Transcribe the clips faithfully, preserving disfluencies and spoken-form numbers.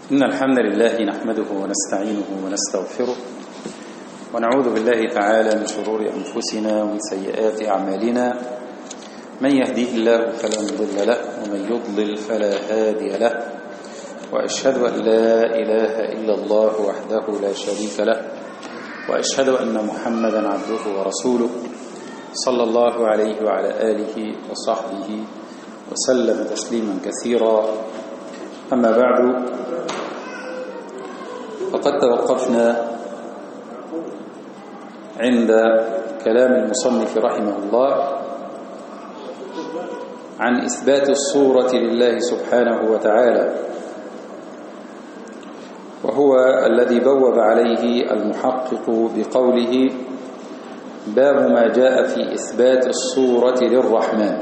إن الحمد لله نحمده ونستعينه ونستغفره ونعوذ بالله تعالى من شرور أنفسنا ومن سيئات أعمالنا. من يهديه الله فلا مضل له ومن يضلل فلا هادي له، وأشهد أن لا إله إلا الله وحده لا شريك له، وأشهد أن محمدا عبده ورسوله صلى الله عليه وعلى آله وصحبه وسلم تسليما كثيرا. أما بعد، فقد توقفنا عند كلام المصنف رحمه الله عن إثبات الصورة لله سبحانه وتعالى، وهو الذي بوب عليه المحقق بقوله: باب ما جاء في إثبات الصورة للرحمن.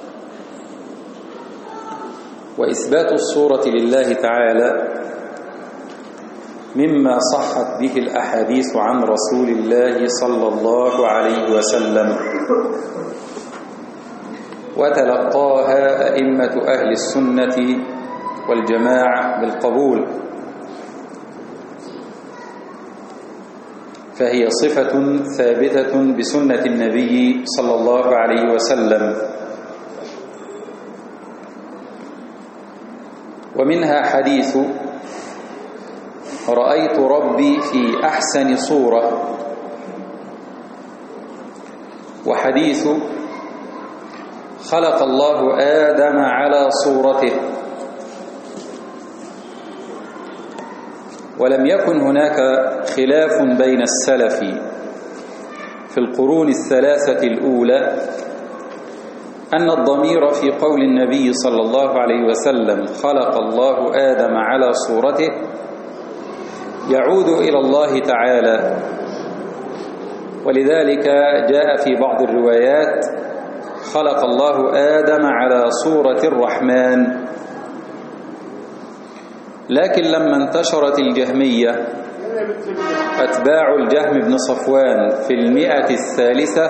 وإثبات الصورة لله تعالى مما صحت به الأحاديث عن رسول الله صلى الله عليه وسلم، وتلقاها أئمة أهل السنة والجماعة بالقبول، فهي صفة ثابتة بسنة النبي صلى الله عليه وسلم. ومنها حديث: رأيت ربي في أحسن صورة، وحديث: خلق الله آدم على صورته. ولم يكن هناك خلاف بين السلف في القرون الثلاثة الأولى أن الضمير في قول النبي صلى الله عليه وسلم خلق الله آدم على صورته يعود إلى الله تعالى، ولذلك جاء في بعض الروايات: خلق الله آدم على صورة الرحمن. لكن لما انتشرت الجهمية أتباع الجهم بن صفوان في المئة الثالثة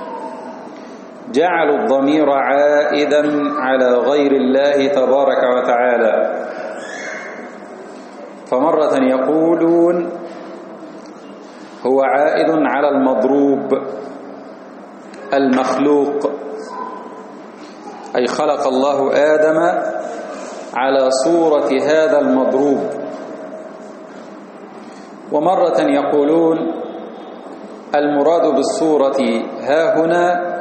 جعلوا الضمير عائدا على غير الله تبارك وتعالى، فمرة يقولون هو عائد على المضروب المخلوق، أي خلق الله آدم على صورة هذا المضروب، ومرة يقولون المراد بالصورة ها هنا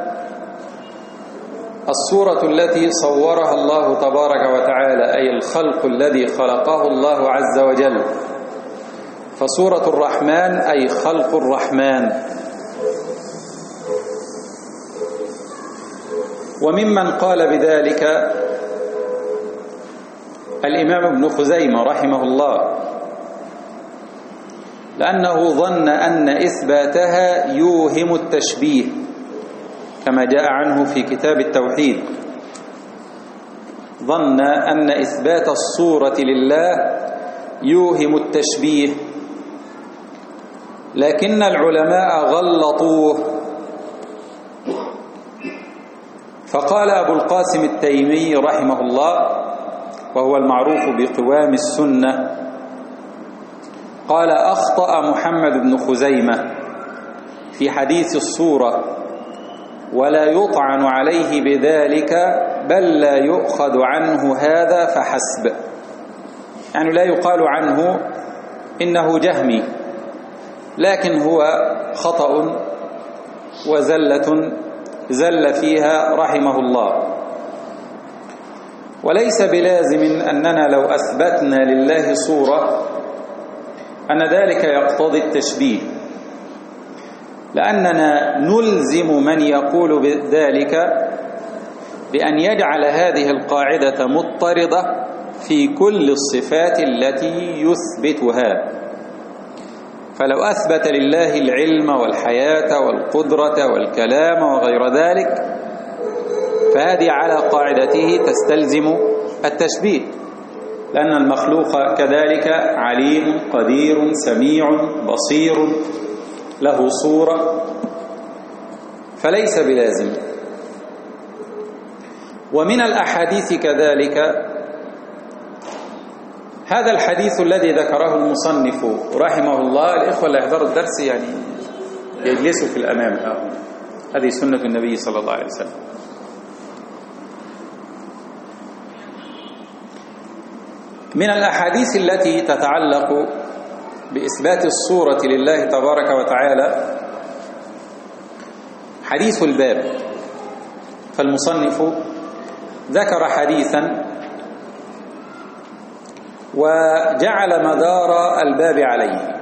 الصورة التي صورها الله تبارك وتعالى، أي الخلق الذي خلقه الله عز وجل، فصورة الرحمن أي خلق الرحمن. وممن قال بذلك الإمام ابن خزيمة رحمه الله، لأنه ظن أن إثباتها يوهم التشبيه كما جاء عنه في كتاب التوحيد، ظن أن إثبات الصورة لله يوهم التشبيه، لكن العلماء غلطوه، فقال أبو القاسم التيمي رحمه الله، وهو المعروف بقوام السنة، قال: أخطأ محمد بن خزيمة في حديث الصورة، ولا يطعن عليه بذلك، بل لا يؤخذ عنه هذا فحسب. يعني لا يقال عنه إنه جهمي، لكن هو خطأ وزلة زل فيها رحمه الله. وليس بلازم أننا لو أثبتنا لله صورة أن ذلك يقتضي التشبيه، لأننا نلزم من يقول بذلك بأن يجعل هذه القاعدة مضطردة في كل الصفات التي يثبتها. فلو أثبت لله العلم والحياة والقدرة والكلام وغير ذلك، فهذه على قاعدته تستلزم التشبيه، لأن المخلوق كذلك عليم قدير سميع بصير له صورة، فليس بلازم. ومن الأحاديث كذلك هذا الحديث الذي ذكره المصنف رحمه الله، الإخوة اللي يحضروا الدرس يعني يجلسوا في الأمام ها. هذه سنة النبي صلى الله عليه وسلم. من الأحاديث التي تتعلق بإثبات الصورة لله تبارك وتعالى حديث الباب، فالمصنف ذكر حديثا وجعل مدار الباب عليه.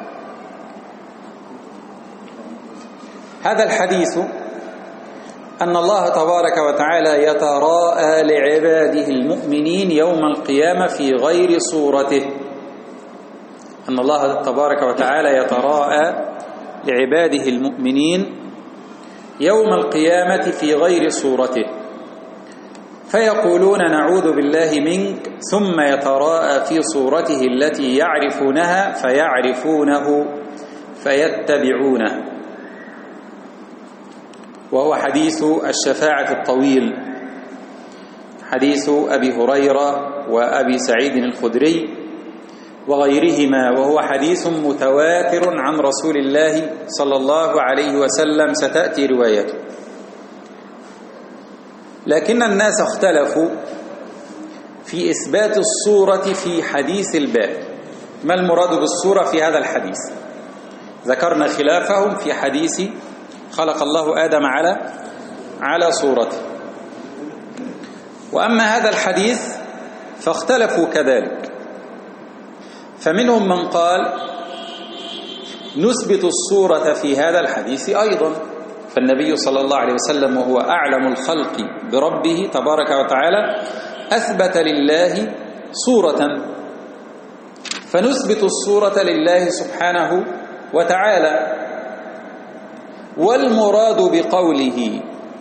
هذا الحديث أن الله تبارك وتعالى يتراءى لعباده المؤمنين يوم القيامة في غير صورته. أن الله تبارك وتعالى يتراءى لعباده المؤمنين يوم القيامة في غير صورته، فيقولون نعوذ بالله منك، ثم يتراءى في صورته التي يعرفونها فيعرفونه فيتبعونه. وهو حديث الشفاعة الطويل، حديث أبي هريرة وأبي سعيد الخدري وغيرهما، وهو حديث متواتر عن رسول الله صلى الله عليه وسلم، ستأتي روايته. لكن الناس اختلفوا في إثبات الصورة في حديث الباب. ما المراد بالصورة في هذا الحديث؟ ذكرنا خلافهم في حديث خلق الله آدم على على صورته. وأما هذا الحديث فاختلفوا كذلك، فمنهم من قال نثبت الصورة في هذا الحديث أيضا، فالنبي صلى الله عليه وسلم وهو أعلم الخلق بربه تبارك وتعالى أثبت لله صورة، فنثبت الصورة لله سبحانه وتعالى. والمراد بقوله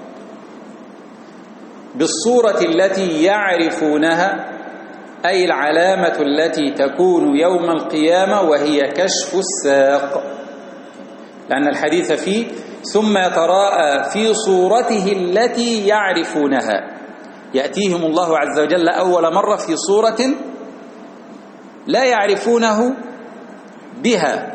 بالصورة التي يعرفونها أي العلامة التي تكون يوم القيامة، وهي كشف الساق، لأن الحديث فيه ثم يتراءى في صورته التي يعرفونها. يأتيهم الله عز وجل أول مرة في صورة لا يعرفونه بها،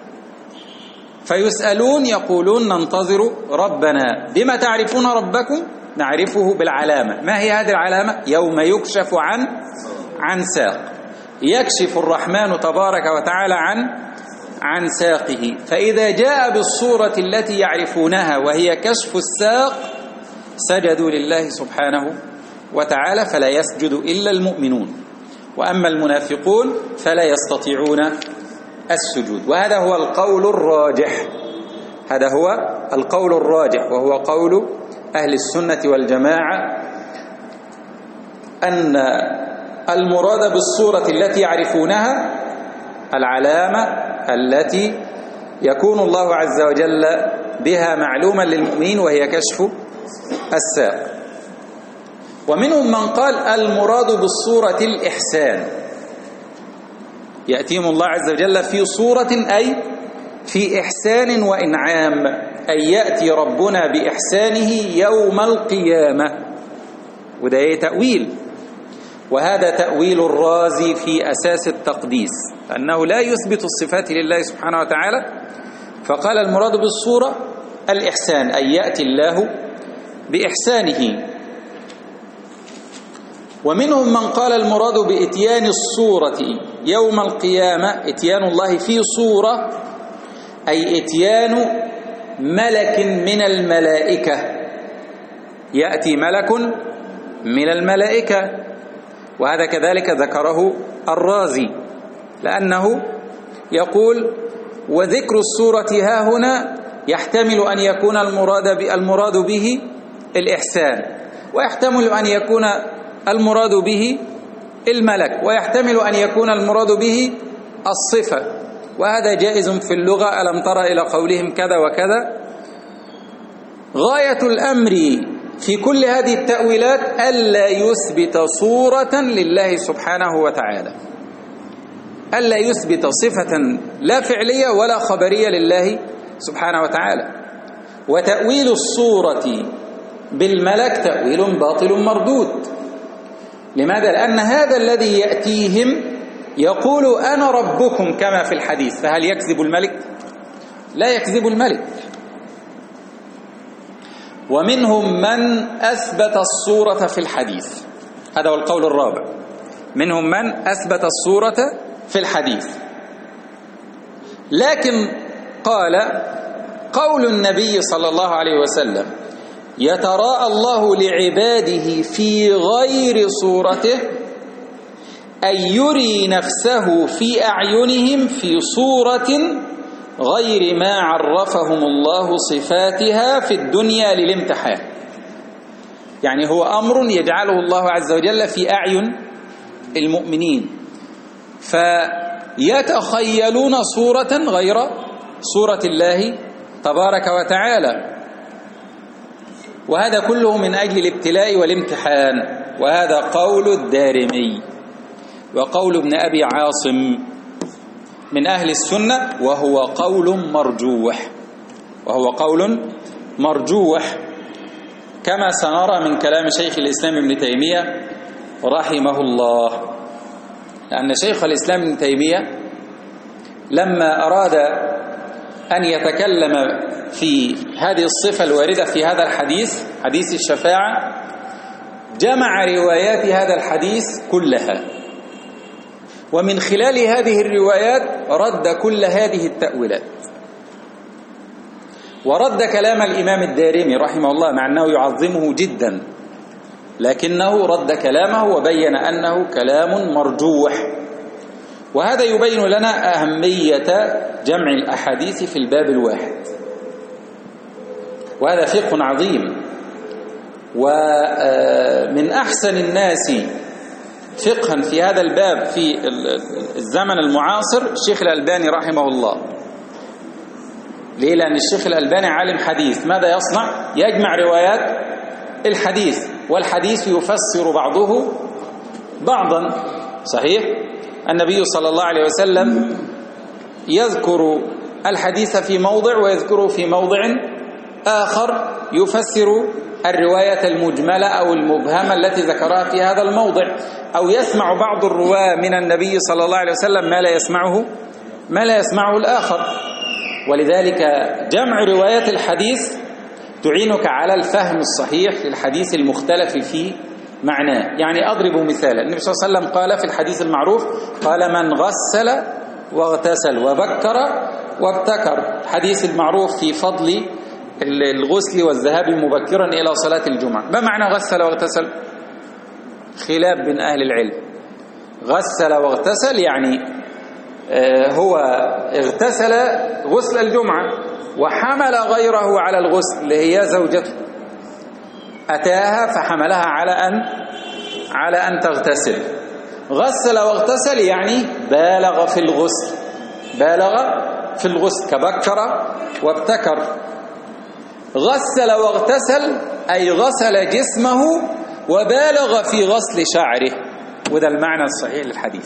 فيسألون يقولون ننتظر ربنا. بما تعرفون ربكم؟ نعرفه بالعلامة. ما هي هذه العلامة؟ يوم يكشف عن عن ساق، يكشف الرحمن تبارك وتعالى عن عن ساقه. فإذا جاء بالصورة التي يعرفونها وهي كشف الساق سجدوا لله سبحانه وتعالى، فلا يسجد إلا المؤمنون، وأما المنافقون فلا يستطيعون السجود. وهذا هو القول الراجح، هذا هو القول الراجح وهو قول أهل السنة والجماعة، أن المراد بالصورة التي يعرفونها العلامة التي يكون الله عز وجل بها معلوما للمؤمنين، وهي كشف الساق. ومنهم من قال المراد بالصورة الإحسان، يأتيهم الله عز وجل في صورة أي في إحسان وإنعام، أي يأتي ربنا بإحسانه يوم القيامة. وده تأويل، وهذا تأويل الرازي في أساس التقديس، أنه لا يثبت الصفات لله سبحانه وتعالى، فقال المراد بالصورة الإحسان، أي يأتي الله بإحسانه. ومنهم من قال المراد بإتيان الصورة يوم القيامة إتيان الله في صورة، أي إتيان ملك من الملائكة، يأتي ملك من الملائكة. وهذا كذلك ذكره الرازي، لأنه يقول وذكر الصورة ها هنا يحتمل أن يكون المراد المراد به الإحسان، ويحتمل أن يكون المراد به الملك، ويحتمل أن يكون المراد به الصفة، وهذا جائز في اللغة. ألم تر إلى قولهم كذا وكذا. غاية الأمر في كل هذه التأويلات ألا يثبت صورة لله سبحانه وتعالى، ألا يثبت صفة لا فعلية ولا خبرية لله سبحانه وتعالى. وتأويل الصورة بالملك تأويل باطل مردود. لماذا؟ لأن هذا الذي يأتيهم يقول أنا ربكم كما في الحديث، فهل يكذب الملك؟ لا يكذب الملك. ومنهم من أثبت الصورة في الحديث، هذا هو القول الرابع، منهم من أثبت الصورة في الحديث، لكن قال قول النبي صلى الله عليه وسلم يتراءى الله لعباده في غير صورته أن يري نفسه في أعينهم في صورة غير ما عرفهم الله صفاتها في الدنيا للامتحان. يعني هو أمر يجعله الله عز وجل في أعين المؤمنين، فيتخيلون صورة غير صورة الله تبارك وتعالى، وهذا كله من أجل الابتلاء والامتحان. وهذا قول الدارمي وقول ابن أبي عاصم من أهل السنة، وهو قول مرجوح، وهو قول مرجوح كما سنرى من كلام شيخ الإسلام ابن تيمية رحمه الله. لأن شيخ الإسلام ابن تيمية لما أراد أن يتكلم في هذه الصفة الواردة في هذا الحديث، حديث الشفاعة، جمع روايات هذا الحديث كلها، ومن خلال هذه الروايات رد كل هذه التأويلات، ورد كلام الإمام الدارمي رحمه الله مع أنه يعظمه جدا، لكنه رد كلامه وبين أنه كلام مرجوح. وهذا يبين لنا أهمية جمع الأحاديث في الباب الواحد، وهذا فقه عظيم. ومن أحسن الناس فقها في هذا الباب في الزمن المعاصر الشيخ الألباني رحمه الله. ليه؟ لأن الشيخ الألباني عالم حديث، ماذا يصنع؟ يجمع روايات الحديث، والحديث يفسر بعضه بعضا. صحيح؟ النبي صلى الله عليه وسلم يذكر الحديث في موضع ويذكره في موضع آخر، يفسر الرواية المجملة أو المبهمة التي ذكرها في هذا الموضع، أو يسمع بعض الرواة من النبي صلى الله عليه وسلم ما لا يسمعه ما لا يسمعه الآخر. ولذلك جمع روايات الحديث تعينك على الفهم الصحيح للحديث المختلف فيه معناه. يعني أضرب مثالا، النبي صلى الله عليه وسلم قال في الحديث المعروف، قال من غسل واغتسل وبكر وابتكر، حديث المعروف في فضل الغسل والذهاب مبكرا إلى صلاة الجمعة. ما معنى غسل واغتسل؟ خلاف بين أهل العلم. غسل واغتسل يعني هو اغتسل غسل الجمعة وحمل غيره على الغسل اللي هي زوجته، أتاها فحملها على أن على أن تغتسل. غسل واغتسل يعني بالغ في الغسل، بالغ في الغسل كبكر وابتكر. غسل واغتسل أي غسل جسمه وبالغ في غسل شعره، وده المعنى الصحيح للحديث،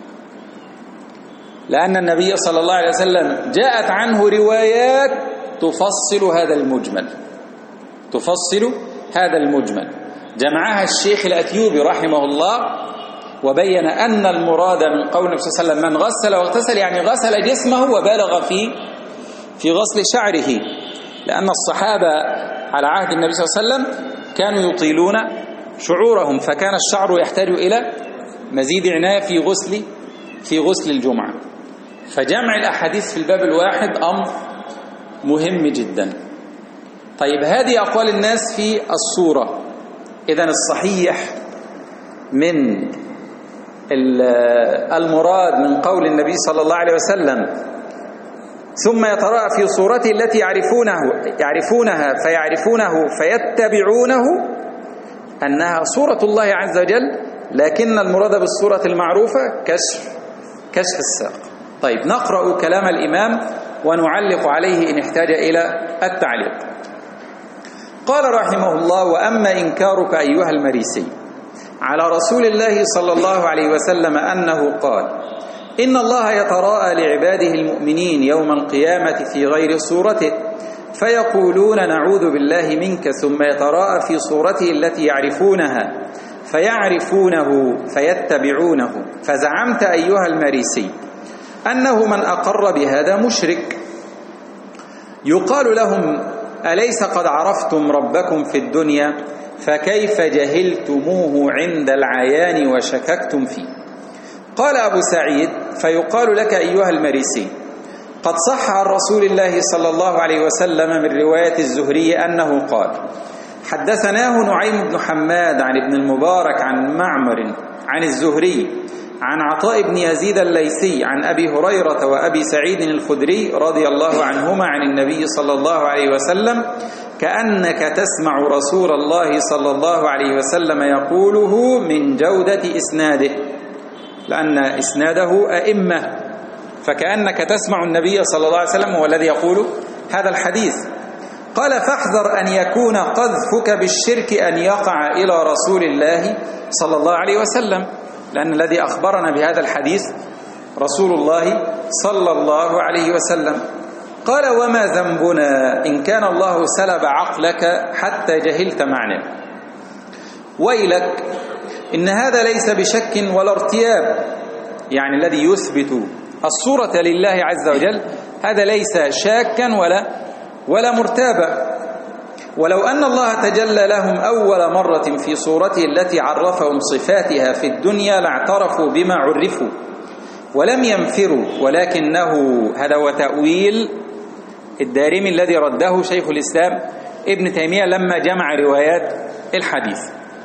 لأن النبي صلى الله عليه وسلم جاءت عنه روايات تفصل هذا المجمل، تفصل هذا المجمل. جمعها الشيخ الأثيوبي رحمه الله وبين أن المراد من قول النبي صلى الله عليه وسلم من غسل واغتسل يعني غسل جسمه وبالغ في في غسل شعره، لأن الصحابة على عهد النبي صلى الله عليه وسلم كانوا يطيلون شعورهم، فكان الشعر يحتاج إلى مزيد عناية في غسل في غسل الجمعة. فجمع الأحاديث في الباب الواحد أمر مهم جدا. طيب هذه أقوال الناس في الصورة. إذن الصحيح من المراد من قول النبي صلى الله عليه وسلم ثم يتراءى في صورته التي يعرفونه يعرفونها فيعرفونه فيتبعونه أنها صورة الله عز وجل، لكن المراد بالصورة المعروفة كشف كشف الساق. طيب نقرأ كلام الإمام ونعلق عليه إن احتاج إلى التعليق. قال رحمه الله: وأما إنكارك أيها المريسي على رسول الله صلى الله عليه وسلم أنه قال: إن الله يتراءى لعباده المؤمنين يوم القيامة في غير صورته فيقولون نعوذ بالله منك، ثم يتراءى في صورته التي يعرفونها فيعرفونه فيتبعونه، فزعمت أيها المريسي أنه من أقر بهذا مشرك. يقال لهم: أليس قد عرفتم ربكم في الدنيا؟ فكيف جهلتموه عند العيان وشككتم فيه؟ قال أبو سعيد: فيقال لك أيها المريسي: قد صح عن رسول الله صلى الله عليه وسلم من رواية الزهري أنه قال: حدثناه نعيم بن حماد عن ابن المبارك عن معمر عن الزهري عن عطاء بن يزيد الليثي عن أبي هريرة وأبي سعيد الخدري رضي الله عنهما عن النبي صلى الله عليه وسلم كأنك تسمع رسول الله صلى الله عليه وسلم يقوله من جودة إسناده، لأن إسناده أئمة، فكأنك تسمع النبي صلى الله عليه وسلم هو الذي يقول هذا الحديث. قال: فاحذر أن يكون قذفك بالشرك أن يقع إلى رسول الله صلى الله عليه وسلم، لأن الذي أخبرنا بهذا الحديث رسول الله صلى الله عليه وسلم. قال: وما ذنبنا إن كان الله سلب عقلك حتى جهلت معنى. ويلك، إن هذا ليس بشك ولا ارتياب، يعني الذي يثبت الصورة لله عز وجل هذا ليس شاكا ولا ولا مرتابا. ولو أن الله تجلى لهم أول مرة في صورته التي عرفهم صفاتها في الدنيا لاعترفوا بما عرفوا ولم ينفروا، ولكنه هذا هو تأويل الدارمي الذي رده شيخ الإسلام ابن تيمية لما جمع روايات الحديث.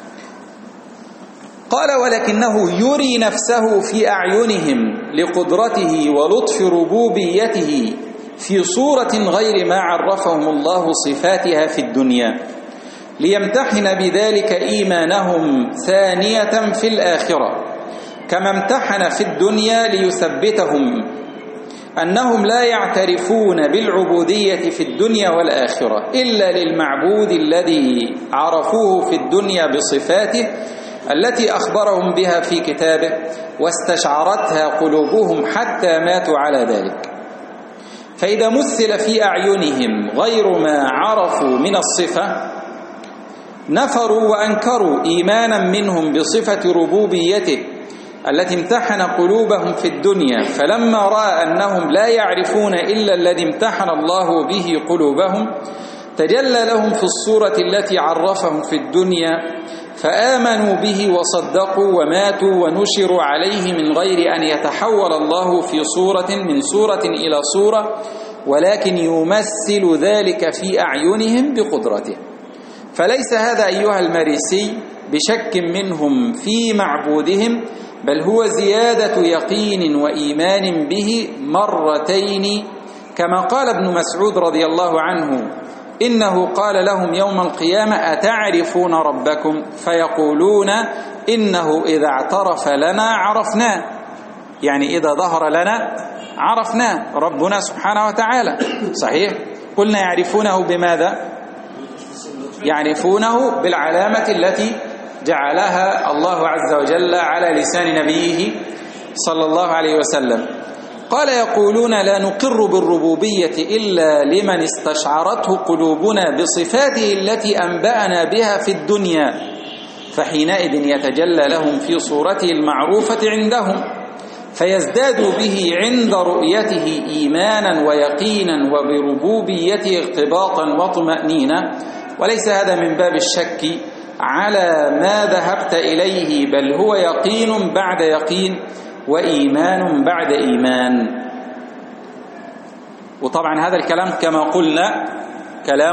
قال: ولكنه يري نفسه في أعينهم لقدرته ولطف ربوبيته في صورة غير ما عرفهم الله صفاتها في الدنيا، ليمتحن بذلك إيمانهم ثانية في الآخرة، كما امتحن في الدنيا ليثبتهم أنهم لا يعترفون بالعبودية في الدنيا والآخرة إلا للمعبود الذي عرفوه في الدنيا بصفاته التي أخبرهم بها في كتابه واستشعرتها قلوبهم حتى ماتوا على ذلك. فإذا مثل في أعينهم غير ما عرفوا من الصفة نفروا وأنكروا إيمانا منهم بصفة ربوبيته التي امتحن قلوبهم في الدنيا، فلما رأى أنهم لا يعرفون إلا الذي امتحن الله به قلوبهم تجلى لهم في الصورة التي عرفهم في الدنيا، فآمنوا به وصدقوا وماتوا ونشروا عليه من غير أن يتحول الله في صورة من صورة إلى صورة، ولكن يمثل ذلك في أعينهم بقدرته. فليس هذا أيها المريسي بشك منهم في معبودهم، بل هو زيادة يقين وإيمان به مرتين، كما قال ابن مسعود رضي الله عنه: إنه قال لهم يوم القيامة: أتعرفون ربكم؟ فيقولون: إنه إذا اعترف لنا عرفناه، يعني إذا ظهر لنا عرفناه، ربنا سبحانه وتعالى. صحيح؟ قلنا يعرفونه بماذا؟ يعرفونه بالعلامة التي جعلها الله عز وجل على لسان نبيه صلى الله عليه وسلم. قال: يقولون لا نقر بالربوبية إلا لمن استشعرته قلوبنا بصفاته التي أنبأنا بها في الدنيا، فحينئذ يتجلى لهم في صورته المعروفة عندهم، فيزدادوا به عند رؤيته إيمانا ويقينا وبربوبيته ارتباطا وطمأنينة. وليس هذا من باب الشك على ما ذهبت إليه، بل هو يقين بعد يقين وإيمان بعد إيمان. وطبعا هذا الكلام كما قلنا كلام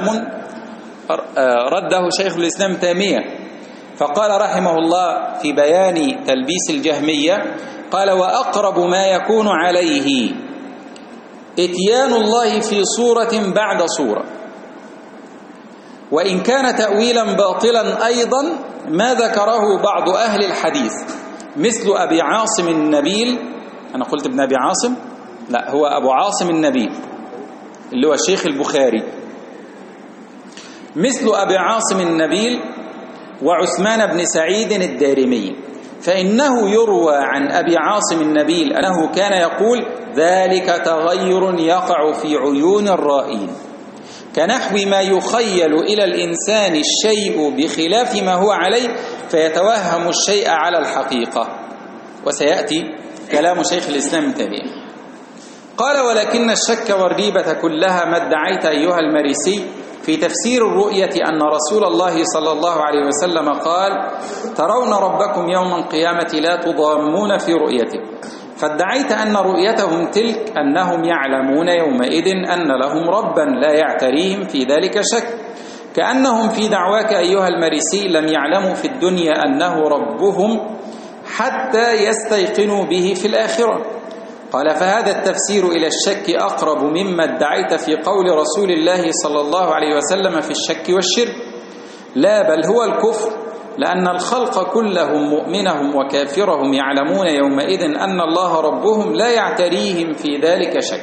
رده شيخ الإسلام تيمية، فقال رحمه الله في بيان تلبيس الجهمية: قال: وأقرب ما يكون عليه إتيان الله في صورة بعد صورة، وإن كان تأويلا باطلا أيضا ما ذكره بعض أهل الحديث مثل أبي عاصم النبيل. أنا قلت ابن أبي عاصم؟ لا، هو أبو عاصم النبيل اللي هو الشيخ البخاري، مثل أبي عاصم النبيل وعثمان بن سعيد الدارمي، فإنه يروى عن أبي عاصم النبيل أنه كان يقول: ذلك تغير يقع في عيون الرائين، كنحو ما يخيل إلى الإنسان الشيء بخلاف ما هو عليه فيتوهم الشيء على الحقيقة. وسيأتي كلام شيخ الإسلام ابن تيمية. قال: ولكن الشك والريبة كلها ما ادعيت أيها المريسي في تفسير الرؤية أن رسول الله صلى الله عليه وسلم قال: ترون ربكم يوم القيامة لا تضامون في رؤيته، فادعيت أن رؤيتهم تلك أنهم يعلمون يومئذ أن لهم ربا لا يعتريهم في ذلك شك، كأنهم في دعواك أيها المريسي لم يعلموا في الدنيا أنه ربهم حتى يستيقنوا به في الآخرة. قال: فهذا التفسير إلى الشك أقرب مما ادعيت في قول رسول الله صلى الله عليه وسلم في الشك والشرك. لا، بل هو الكفر، لأن الخلق كلهم مؤمنهم وكافرهم يعلمون يومئذ أن الله ربهم لا يعتريهم في ذلك شك.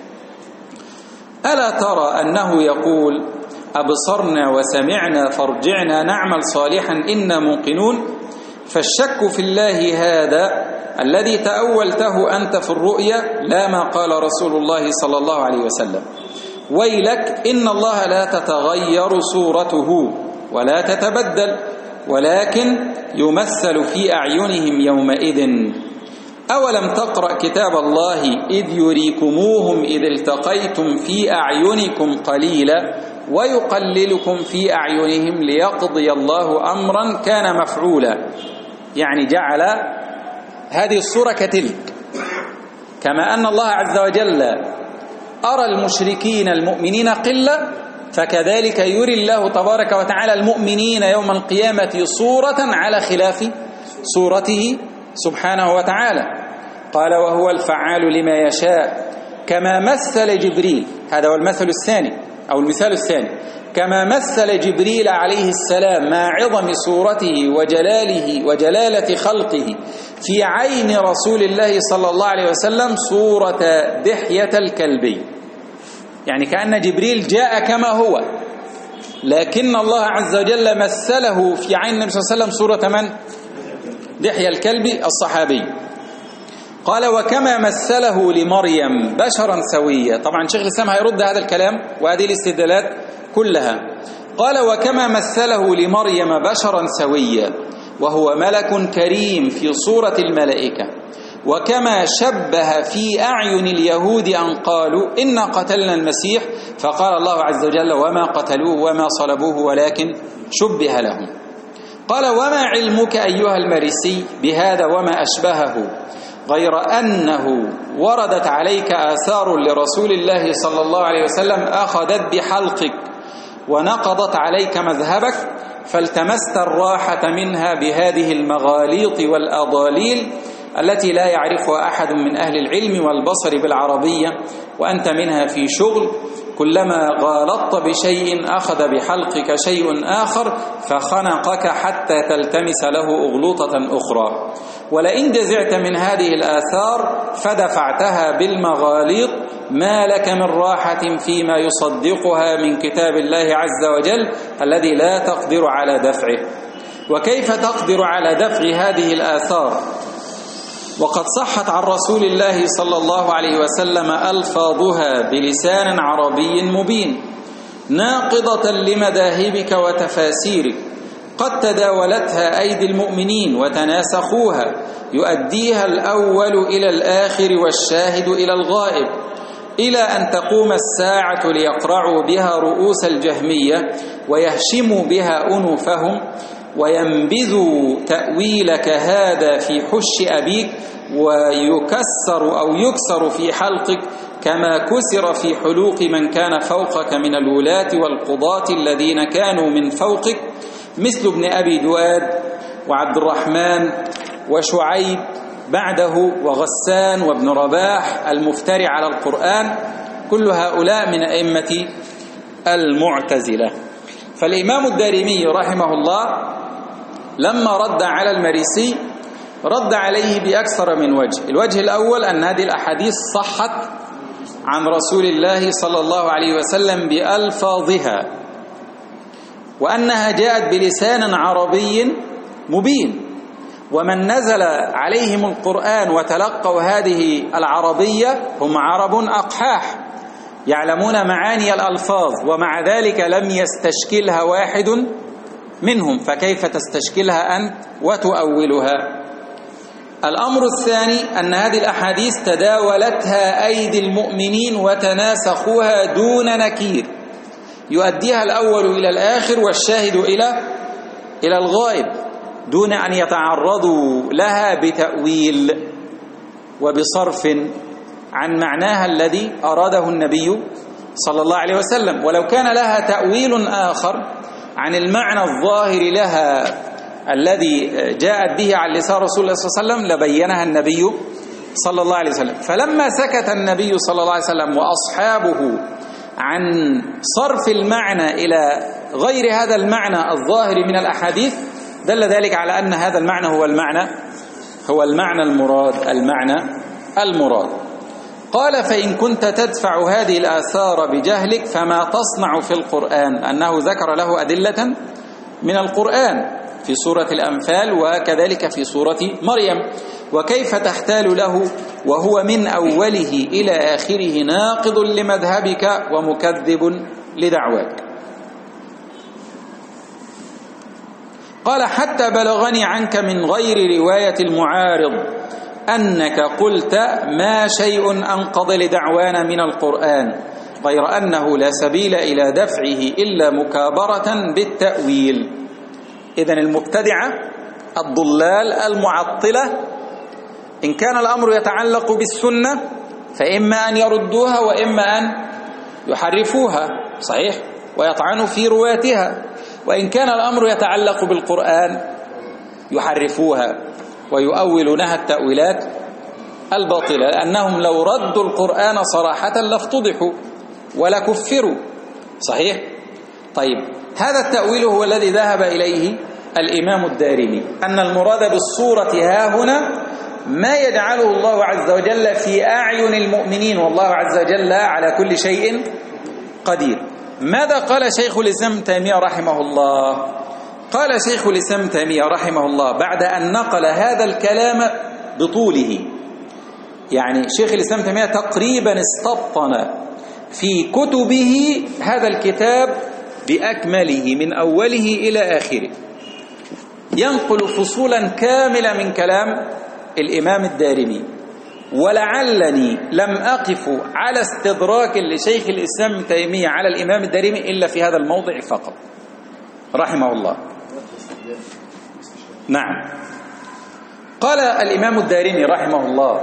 ألا ترى أنه يقول: أبصرنا وسمعنا فارجعنا نعمل صالحا إنا موقنون؟ فالشك في الله هذا الذي تأولته أنت في الرؤيا لا ما قال رسول الله صلى الله عليه وسلم. ويلك، إن الله لا تتغير صورته ولا تتبدل، ولكن يمثل في أعينهم يومئذ. أولم تقرأ كتاب الله إذ يريكموهم إذ التقيتم في أعينكم قليلا ويقللكم في أعينهم ليقضي الله أمرا كان مفعولا. يعني جعل هذه الصورة كتلك، كما أن الله عز وجل أرى المشركين المؤمنين قلة، فكذلك يري الله تبارك وتعالى المؤمنين يوم القيامة صورة على خلاف صورته سبحانه وتعالى. قال: وهو الفعال لما يشاء، كما مثل جبريل، هذا هو المثل الثاني أو المثال الثاني، كما مثل جبريل عليه السلام مع عظم صورته وجلاله وجلالة خلقه في عين رسول الله صلى الله عليه وسلم صورة دحية الكلبي. يعني كأن جبريل جاء كما هو، لكن الله عز وجل مثله في عين النبي صلى الله عليه وسلم صورة من؟ دحية الكلبي الصحابي. قال: وكما مثله لمريم بشرا سويا. طبعا شيخ الإسلام هيرد هذا الكلام وهذه الاستدلالات كلها. قال: وكما مثله لمريم بشرا سويا وهو ملك كريم في صورة الملائكة، وكما شبه في أعين اليهود أن قالوا إنا قتلنا المسيح، فقال الله عز وجل: وما قتلوه وما صلبوه ولكن شبه لهم. قال: وما علمك أيها المريسي بهذا وما أشبهه، غير أنه وردت عليك آثار لرسول الله صلى الله عليه وسلم أخذت بحلقك ونقضت عليك مذهبك، فالتمست الراحة منها بهذه المغاليط والأضاليل التي لا يعرفها أحد من أهل العلم والبصر بالعربية، وأنت منها في شغل. كلما غالطت بشيء أخذ بحلقك شيء آخر فخنقك حتى تلتمس له أغلوطة أخرى. ولئن جزعت من هذه الآثار فدفعتها بالمغاليط ما لك من راحة فيما يصدقها من كتاب الله عز وجل الذي لا تقدر على دفعه. وكيف تقدر على دفع هذه الآثار وقد صحت عن رسول الله صلى الله عليه وسلم ألفاظها بلسان عربي مبين ناقضة لمذاهبك وتفاسيرك قد تداولتها أيدي المؤمنين وتناسخوها، يؤديها الأول إلى الآخر والشاهد إلى الغائب، إلى أن تقوم الساعة ليقرعوا بها رؤوس الجهمية ويهشموا بها أنوفهم وينبذوا تأويلك هذا في حش أبيك ويكسر أو يكسر في حلقك كما كسر في حلوق من كان فوقك من الولاة والقضاة الذين كانوا من فوقك مثل ابن أبي دواد وعبد الرحمن وشعيب بعده وغسان وابن رباح المفتري على القرآن، كل هؤلاء من أئمة المعتزلة. فالإمام الدارمي رحمه الله لما رد على المريسي رد عليه بأكثر من وجه. الوجه الأول أن هذه الأحاديث صحت عن رسول الله صلى الله عليه وسلم بألفاظها، وأنها جاءت بلسان عربي مبين، ومن نزل عليهم القرآن وتلقوا هذه العربية هم عرب أقحاح يعلمون معاني الألفاظ، ومع ذلك لم يستشكلها واحد منهم، فكيف تستشكلها أنت وتؤولها؟ الأمر الثاني أن هذه الأحاديث تداولتها أيدي المؤمنين وتناسخوها دون نكير، يؤديها الأول إلى الآخر والشاهد إلى إلى الغائب، دون أن يتعرضوا لها بتأويل وبصرف عن معناها الذي أراده النبي صلى الله عليه وسلم. ولو كان لها تأويل آخر عن المعنى الظاهر لها الذي جاءت به عن لسان رسول الله صلى الله عليه وسلم لبينها النبي صلى الله عليه وسلم. فلما سكت النبي صلى الله عليه وسلم وأصحابه عن صرف المعنى إلى غير هذا المعنى الظاهر من الأحاديث، دل ذلك على أن هذا المعنى هو المعنى هو المعنى المراد المعنى المراد قال: فإن كنت تدفع هذه الآثار بجهلك فما تصنع في القرآن؟ أنه ذكر له أدلة من القرآن في سورة الأنفال وكذلك في سورة مريم، وكيف تحتال له وهو من أوله إلى آخره ناقض لمذهبك ومكذب لدعواك. قال: حتى بلغني عنك من غير رواية المعارض أنك قلت ما شيء أنقض لدعوانا من القرآن غير أنه لا سبيل إلى دفعه إلا مكابرة بالتأويل. إذن المبتدعة الضلال المعطلة إن كان الأمر يتعلق بالسنة فإما أن يردوها وإما أن يحرفوها، صحيح، ويطعنوا في رواتها. وإن كان الأمر يتعلق بالقرآن يحرفوها ويؤولونها التأويلات الباطلة، لأنهم لو ردوا القرآن صراحة لافتضحوا ولكفروا، صحيح. طيب، هذا التأويل هو الذي ذهب إليه الإمام الدارمي، أن المراد بالصورة ها هنا ما يجعله الله عز وجل في أعين المؤمنين، والله عز وجل على كل شيء قدير. ماذا قال شيخ الإسلام تيمية رحمه الله؟ قال شيخ الإسلام تيمية رحمه الله بعد أن نقل هذا الكلام بطوله، يعني شيخ الإسلام تيمية تقريبا استبطن في كتبه هذا الكتاب بأكمله من أوله إلى آخره، ينقل فصولا كاملة من كلام الإمام الدارمي. ولعلني لم أقف على استدراك لشيخ الإسلام تيمية على الإمام الدارمي إلا في هذا الموضع فقط رحمه الله. نعم. قال الإمام الدارمي رحمه الله،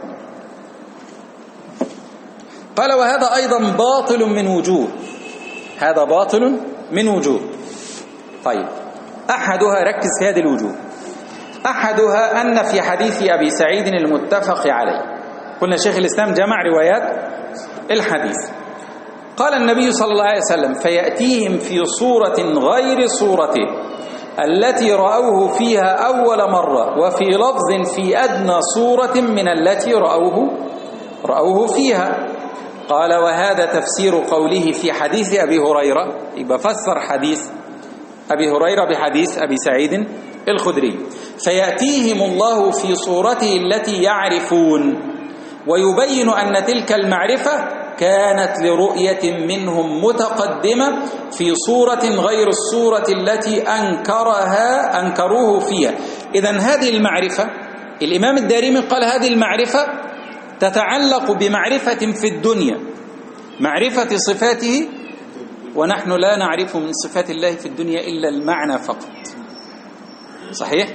قال: وهذا أيضا باطل من وجوه، هذا باطل من وجوه. طيب، أحدها، ركز في هذه الوجوه، أحدها أن في حديث أبي سعيد المتفق عليه، قلنا شيخ الإسلام جمع روايات الحديث، قال النبي صلى الله عليه وسلم: فيأتيهم في صورة غير صورته التي رأوه فيها أول مرة، وفي لفظ في أدنى صورة من التي رأوه رأوه فيها. قال: وهذا تفسير قوله في حديث أبي هريرة، يبقى فسر حديث أبي هريرة بحديث أبي سعيد الخدري: فيأتيهم الله في صورته التي يعرفون، ويبين أن تلك المعرفة كانت لرؤية منهم متقدمة في صورة غير الصورة التي أنكرها أنكروه فيها. إذن هذه المعرفة، الإمام الدارمي قال هذه المعرفة تتعلق بمعرفة في الدنيا، معرفة صفاته، ونحن لا نعرف من صفات الله في الدنيا إلا المعنى فقط، صحيح؟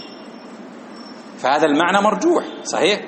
فهذا المعنى مرجوح، صحيح؟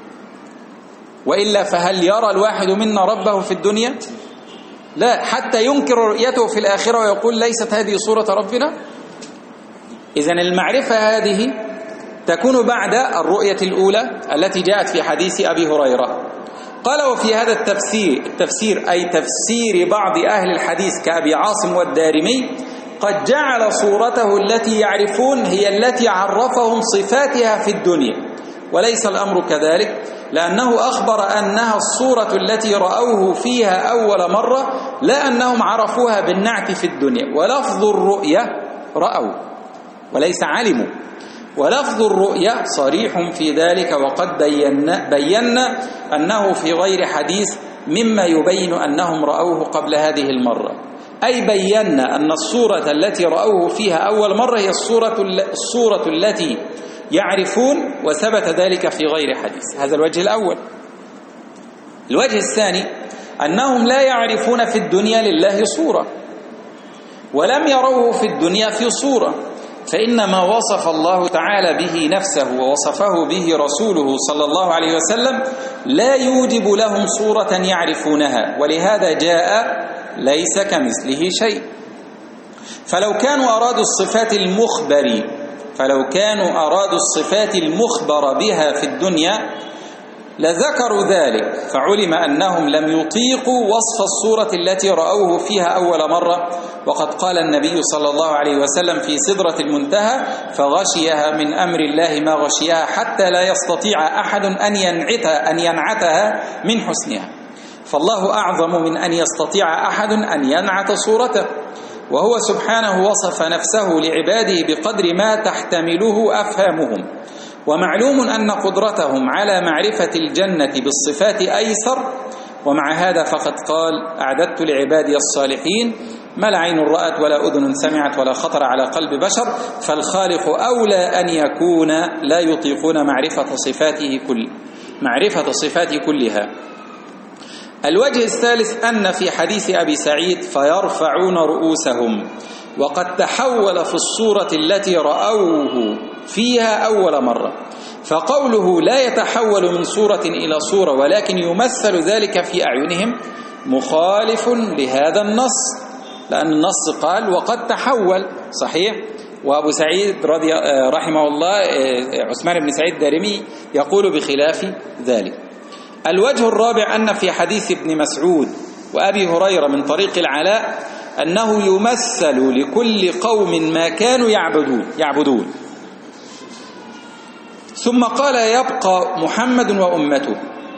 وإلا فهل يرى الواحد منا ربه في الدنيا؟ لا، حتى ينكر رؤيته في الآخرة ويقول ليست هذه صورة ربنا. إذن المعرفة هذه تكون بعد الرؤية الأولى التي جاءت في حديث أبي هريرة. قال: وفي هذا التفسير التفسير أي تفسير بعض أهل الحديث كأبي عاصم والدارمي قد جعل صورته التي يعرفون هي التي عرفهم صفاتها في الدنيا، وليس الأمر كذلك، لأنه أخبر أنها الصورة التي رأوه فيها أول مرة، لا أنهم عرفوها بالنعت في الدنيا. ولفظ الرؤية رأوا وليس علموا، ولفظ الرؤية صريح في ذلك، وقد بينا, بينا أنه في غير حديث مما يبين أنهم رأوه قبل هذه المرة. أي بينا أن الصورة التي رأوه فيها أول مرة هي الصورة, الصورة التي يعرفون، وثبت ذلك في غير حديث. هذا الوجه الأول. الوجه الثاني أنهم لا يعرفون في الدنيا لله صورة، ولم يروه في الدنيا في صورة، فإن ما وصف الله تعالى به نفسه ووصفه به رسوله صلى الله عليه وسلم لا يوجب لهم صورة يعرفونها، ولهذا جاء ليس كمثله شيء. فلو كانوا أرادوا الصفات المخبر فلو كانوا أرادوا الصفات المخبر بها في الدنيا لذكروا ذلك، فعلم أنهم لم يطيقوا وصف الصورة التي رأوه فيها أول مرة. وقد قال النبي صلى الله عليه وسلم في سدرة المنتهى: فغشيها من أمر الله ما غشيها حتى لا يستطيع أحد أن ينعتها, أن ينعتها من حسنها. فالله أعظم من أن يستطيع أحد أن ينعت صورته، وهو سبحانه وصف نفسه لعباده بقدر ما تحتمله أفهامهم. ومعلوم أن قدرتهم على معرفة الجنة بالصفات أيسر، ومع هذا فقد قال: أعددت لعبادي الصالحين ما لا عين رأت ولا أذن سمعت ولا خطر على قلب بشر. فالخالق أولى أن يكون لا يطيقون معرفة صفاته كل معرفة صفاته كلها. الوجه الثالث أن في حديث أبي سعيد: فيرفعون رؤوسهم، وقد تحول في الصورة التي رأوه فيها أول مرة. فقوله لا يتحول من صورة إلى صورة ولكن يمثل ذلك في أعينهم مخالف لهذا النص، لأن النص قال وقد تحول، صحيح. وأبو سعيد رضي رحمه الله عثمان بن سعيد الدارمي يقول بخلاف ذلك. الوجه الرابع أن في حديث ابن مسعود وأبي هريرة من طريق العلاء أنه يمثل لكل قوم ما كانوا يعبدون يعبدون ثم قال: يبقى محمد وأمته،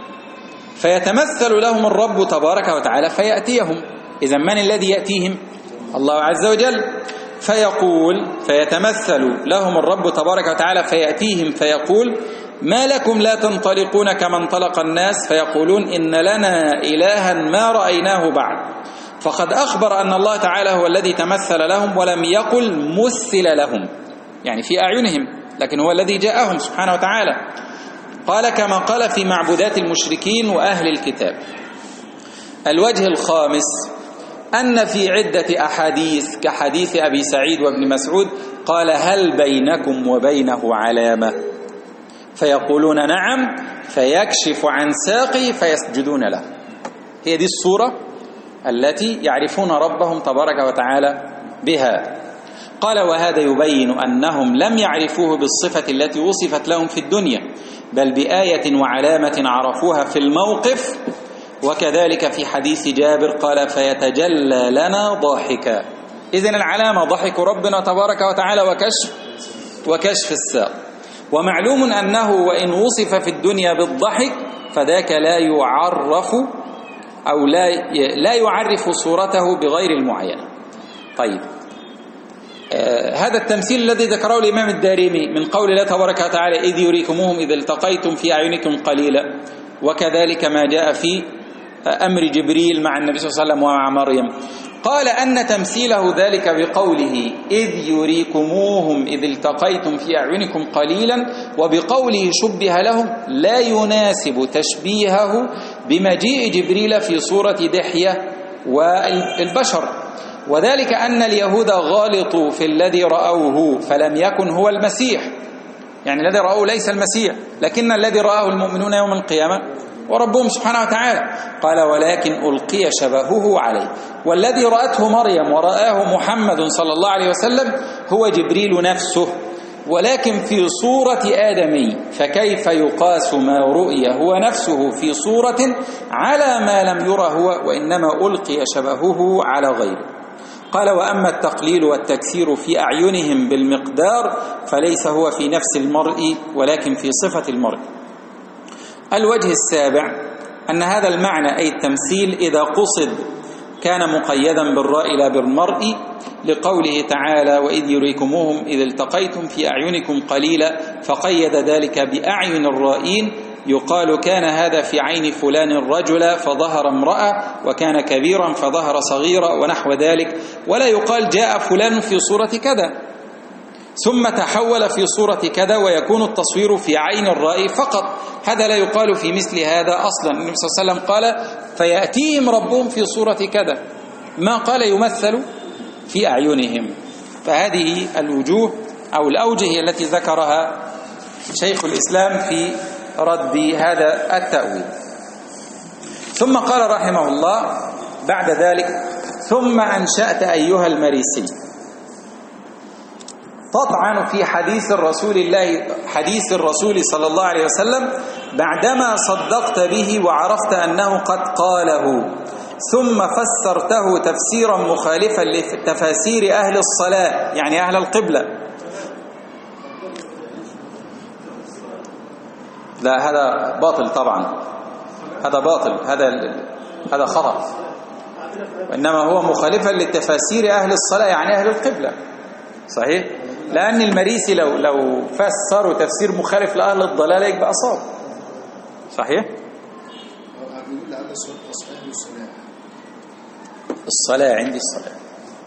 فيتمثل لهم الرب تبارك وتعالى فيأتيهم. إذن من الذي يأتيهم؟ الله عز وجل. فيقول فيتمثل لهم الرب تبارك وتعالى فيأتيهم فيقول: ما لكم لا تنطلقون كما انطلق الناس؟ فيقولون: إن لنا إلها ما رأيناه بعد. فقد أخبر أن الله تعالى هو الذي تمثل لهم، ولم يقل مثل لهم يعني في أعينهم، لكن هو الذي جاءهم سبحانه وتعالى. قال كما قال في معبودات المشركين وأهل الكتاب. الوجه الخامس أن في عدة أحاديث كحديث أبي سعيد وابن مسعود قال: هل بينكم وبينه علامة؟ فيقولون: نعم. فيكشف عن ساقه فيسجدون له. هي دي الصورة التي يعرفون ربهم تبارك وتعالى بها. قال: وهذا يبين أنهم لم يعرفوه بالصفة التي وصفت لهم في الدنيا، بل بآية وعلامة عرفوها في الموقف. وكذلك في حديث جابر قال: فيتجلى لنا ضاحكا. إذن العلامة ضحك ربنا تبارك وتعالى وكشف وكشف الساق. ومعلوم أنه وإن وصف في الدنيا بالضحك فذاك لا يعرف أو لا لا يعرف صورته بغير المعينة. طيب، آه هذا التمثيل الذي ذكره الإمام الدارمي من قول الله تبارك وتعالى: إذ يريكموهم إذ التقيتم في أعينكم قليلا، وكذلك ما جاء في أمر جبريل مع النبي صلى الله عليه وسلم ومع مريم. قال أن تمثيله ذلك بقوله إذ يريكموهم إذ التقيتم في أعينكم قليلا، وبقوله شبه لهم، لا يناسب تشبيهه بمجيء جبريل في صورة دحية والبشر. وذلك أن اليهود غالطوا في الذي رأوه فلم يكن هو المسيح، يعني الذي رأوه ليس المسيح، لكن الذي رآه المؤمنون يوم القيامة وربهم سبحانه وتعالى. قال: ولكن ألقي شبهه عليه. والذي رأته مريم ورآه محمد صلى الله عليه وسلم هو جبريل نفسه، ولكن في صورة آدمي، فكيف يقاس ما رؤي هو نفسه في صورة على ما لم يره هو، وإنما ألقي شبهه على غيره. قال: وأما التقليل والتكثير في أعينهم بالمقدار فليس هو في نفس المرء ولكن في صفة المرء. الوجه السابع أن هذا المعنى أي التمثيل إذا قصد كان مقيدا بالرأي لا بالمرء، لقوله تعالى: وإذ يريكموهم إذ التقيتم في أعينكم قليلا، فقيد ذلك بأعين الرائين يقال كان هذا في عين فلان رجلا فظهر امرأة، وكان كبيرا فظهر صغيرا، ونحو ذلك. ولا يقال جاء فلان في صورة كذا ثم تحول في صورة كذا، ويكون التصوير في عين الرأي فقط. هذا لا يقال في مثل هذا أصلا. النبي صلى الله عليه وسلم قال فيأتيهم ربهم في صورة كذا، ما قال يمثل في أعينهم. فهذه الوجوه أو الأوجه التي ذكرها شيخ الإسلام في رد هذا التأويل. ثم قال رحمه الله بعد ذلك: ثم أنشأت أيها المريسي تطعن في حديث الرسول الله حديث الرسول صلى الله عليه وسلم بعدما صدقت به وعرفت أنه قد قاله، ثم فسرته تفسيرا مخالفا لتفاسير أهل الصلاة، يعني أهل القبلة. لا، هذا باطل طبعا، هذا باطل، هذا هذا خطأ، وإنما هو مخالفا لتفاسير أهل الصلاة، يعني أهل القبلة. صحيح؟ لأن المريسي لو لو فسروا تفسير مخالف لأهل الضلالة يبقى أصاب. صحيح؟ الصلاة عندي الصلاة.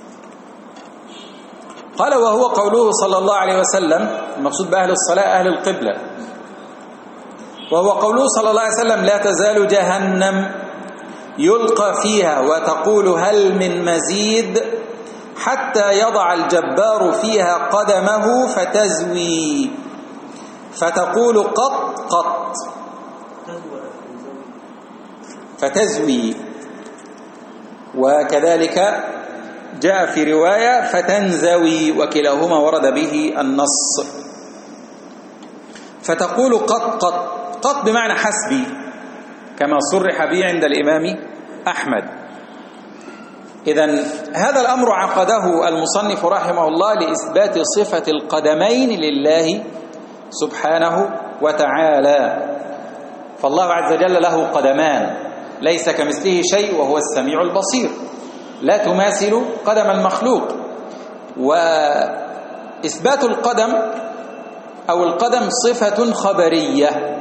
قال: وهو قوله صلى الله عليه وسلم، المقصود بأهل الصلاة أهل القبلة، وهو قوله صلى الله عليه وسلم: لا تزال جهنم يلقى فيها وتقول هل من مزيد حتى يضع الجبار فيها قدمه فتزوي فتقول قط قط فتزوي، وكذلك جاء في رواية فتنزوي، وكلاهما ورد به النص. فتقول قط قط قط بمعنى حسبي، كما صرح به عند الإمام أحمد. إذن هذا الأمر عقده المصنف رحمه الله لإثبات صفة القدمين لله سبحانه وتعالى. فالله عز وجل له قدمان، ليس كمثله شيء وهو السميع البصير، لا تماثل قدم المخلوق. وإثبات القدم أو القدم صفة خبرية،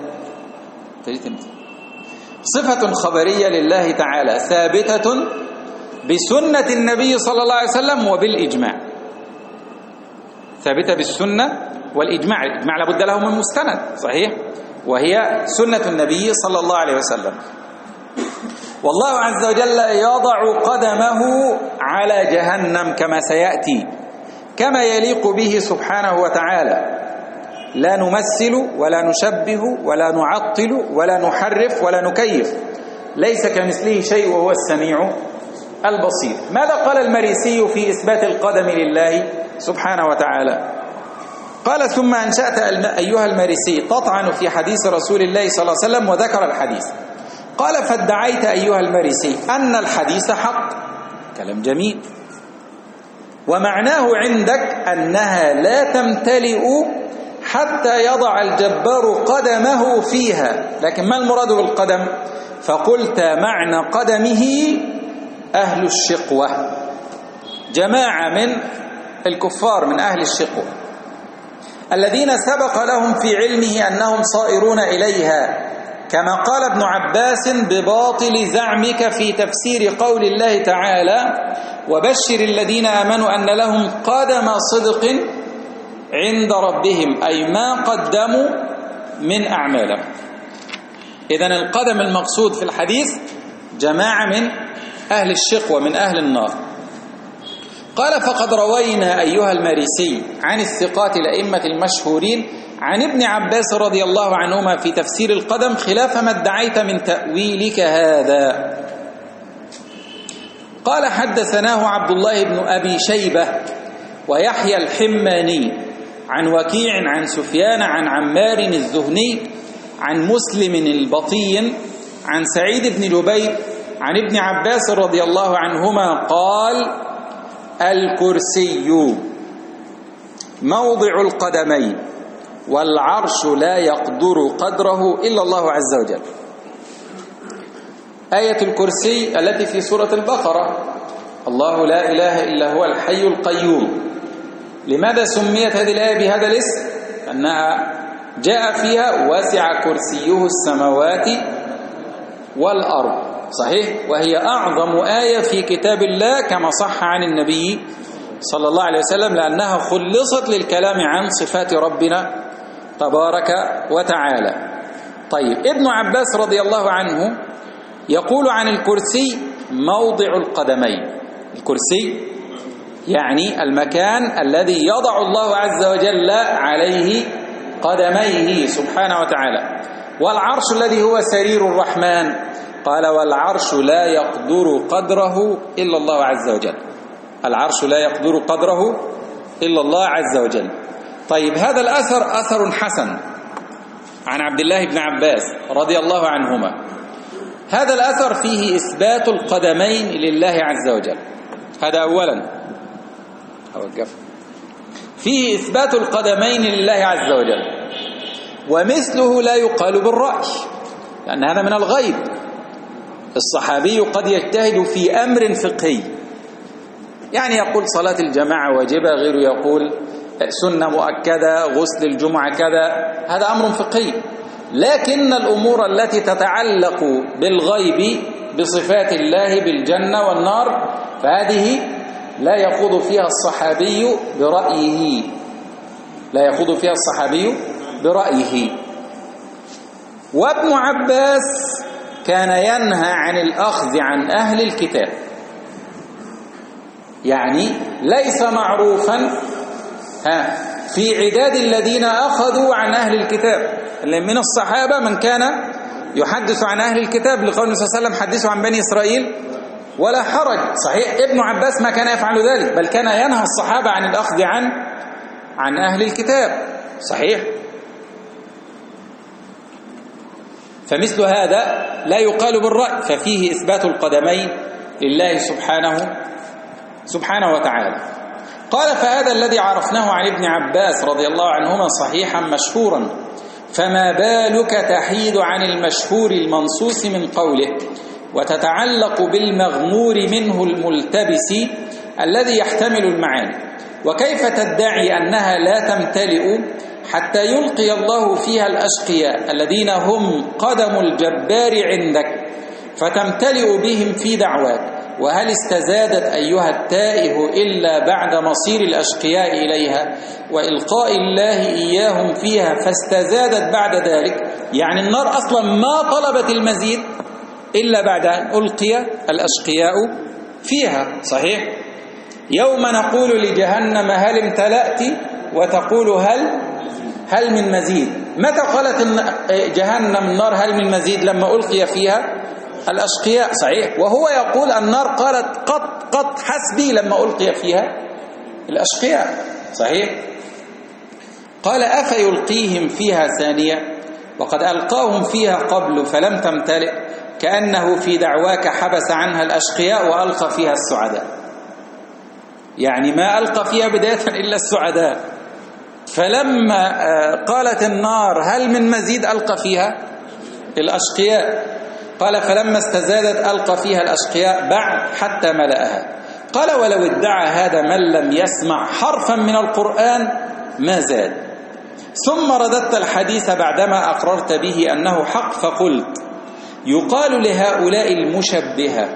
صفة خبرية لله تعالى ثابتة بسنة النبي صلى الله عليه وسلم وبالإجماع، ثابتة بالسنة والإجماع. الإجماع لابد له من مستند، صحيح، وهي سنة النبي صلى الله عليه وسلم. والله عز وجل يضع قدمه على جهنم كما سيأتي، كما يليق به سبحانه وتعالى، لا نمثل ولا نشبه ولا نعطل ولا نحرف ولا نكيف، ليس كمثله شيء وهو السميع البصير. ماذا قال المريسي في إثبات القدم لله سبحانه وتعالى؟ قال: ثم أنشأت أيها المريسي تطعن في حديث رسول الله صلى الله عليه وسلم، وذكر الحديث. قال: فادعيت أيها المريسي أن الحديث حق. كلام جميل. ومعناه عندك أنها لا تمتلئ حتى يضع الجبار قدمه فيها. لكن ما المراد بالقدم؟ فقلت معنى قدمه أهل الشقوة، جماعة من الكفار من أهل الشقوة الذين سبق لهم في علمه أنهم صائرون إليها، كما قال ابن عباس: بباطل زعمك في تفسير قول الله تعالى: وبشر الذين آمنوا أن لهم قدم صدق عند ربهم، أي ما قدموا من أعمالهم. إذن القدم المقصود في الحديث جماعة من أهل الشقوة من أهل النار. قال: فقد روينا أيها المريسي عن الثقات الأئمة المشهورين عن ابن عباس رضي الله عنهما في تفسير القدم خلاف ما ادعيت من تأويلك هذا. قال: حدثناه عبد الله بن أبي شيبة ويحيى الحماني عن وكيع عن سفيان عن عمار الزهني عن مسلم البطين عن سعيد بن جبير عن ابن عباس رضي الله عنهما قال: الكرسي موضع القدمين، والعرش لا يقدر قدره إلا الله عز وجل. آية الكرسي التي في سورة البقرة: الله لا إله إلا هو الحي القيوم. لماذا سميت هذه الآية بهذا الاسم؟ أنها جاء فيها وسع كرسيه السماوات والأرض، صحيح؟ وهي أعظم آية في كتاب الله كما صح عن النبي صلى الله عليه وسلم، لأنها خلصت للكلام عن صفات ربنا تبارك وتعالى. طيب، ابن عباس رضي الله عنه يقول عن الكرسي موضع القدمين. الكرسي يعني المكان الذي يضع الله عز وجل عليه قدميه سبحانه وتعالى. والعرش الذي هو سرير الرحمن، قال والعرش لا يقدر قدره إلا الله عز وجل. العرش لا يقدر قدره إلا الله عز وجل. طيب، هذا الأثر أثر حسن عن عبد الله بن عباس رضي الله عنهما. هذا الأثر فيه إثبات القدمين لله عز وجل، هذا أولا. أوقف. فيه إثبات القدمين لله عز وجل، ومثله لا يقال بالرأي، لأن هذا من الغيب. الصحابي قد يجتهد في أمر فقهي، يعني يقول صلاة الجماعة واجبة، غيره يقول سنة مؤكدة، غسل الجمعة كذا، هذا أمر فقهي. لكن الأمور التي تتعلق بالغيب بصفات الله بالجنة والنار فهذه لا يخوض فيها الصحابي برأيه، لا يخوض فيها الصحابي برأيه. وابن عباس كان ينهى عن الأخذ عن أهل الكتاب، يعني ليس معروفا ها في عداد الذين أخذوا عن أهل الكتاب. من الصحابة من كان يحدث عن أهل الكتاب لقول النبي صلى الله عليه وسلم حدثوا عن بني إسرائيل ولا حرج، صحيح. ابن عباس ما كان يفعل ذلك، بل كان ينهى الصحابة عن الأخذ عن عن أهل الكتاب، صحيح. فمثل هذا لا يقال بالرأي، ففيه إثبات القدمين لله سبحانه سبحانه وتعالى. قال فهذا الذي عرفناه عن ابن عباس رضي الله عنهما صحيحا مشهورا، فما بالك تحيد عن المشهور المنصوص من قوله وتتعلق بالمغمور منه الملتبس الذي يحتمل المعاني، وكيف تدعي أنها لا تمتلئ حتى يلقي الله فيها الأشقياء الذين هم قدم الجبار عندك فتمتلئ بهم في دعواك، وهل استزادت أيها التائه إلا بعد مصير الأشقياء إليها وإلقاء الله إياهم فيها فاستزادت بعد ذلك؟ يعني النار أصلا ما طلبت المزيد إلا بعد أن ألقي الأشقياء فيها، صحيح. يوم نقول لجهنم هل امتلأت وتقول هل هل من مزيد. متى قالت جهنم النار هل من مزيد؟ لما ألقي فيها الأشقياء، صحيح. وهو يقول النار قالت قط قط حسبي لما ألقي فيها الأشقياء، صحيح. قال أفيلقيهم فيها ثانية وقد ألقاهم فيها قبل فلم تمتلئ، كأنه في دعواك حبس عنها الأشقياء وألقى فيها السعداء. يعني ما ألقى فيها بداية إلا السعداء، فلما قالت النار هل من مزيد ألقى فيها الأشقياء. قال فلما استزادت ألقى فيها الأشقياء بعد حتى ملأها. قال ولو ادعى هذا من لم يسمع حرفا من القرآن ما زاد. ثم رددت الحديث بعدما أقررت به أنه حق فقلت يقال لهؤلاء المشبهة.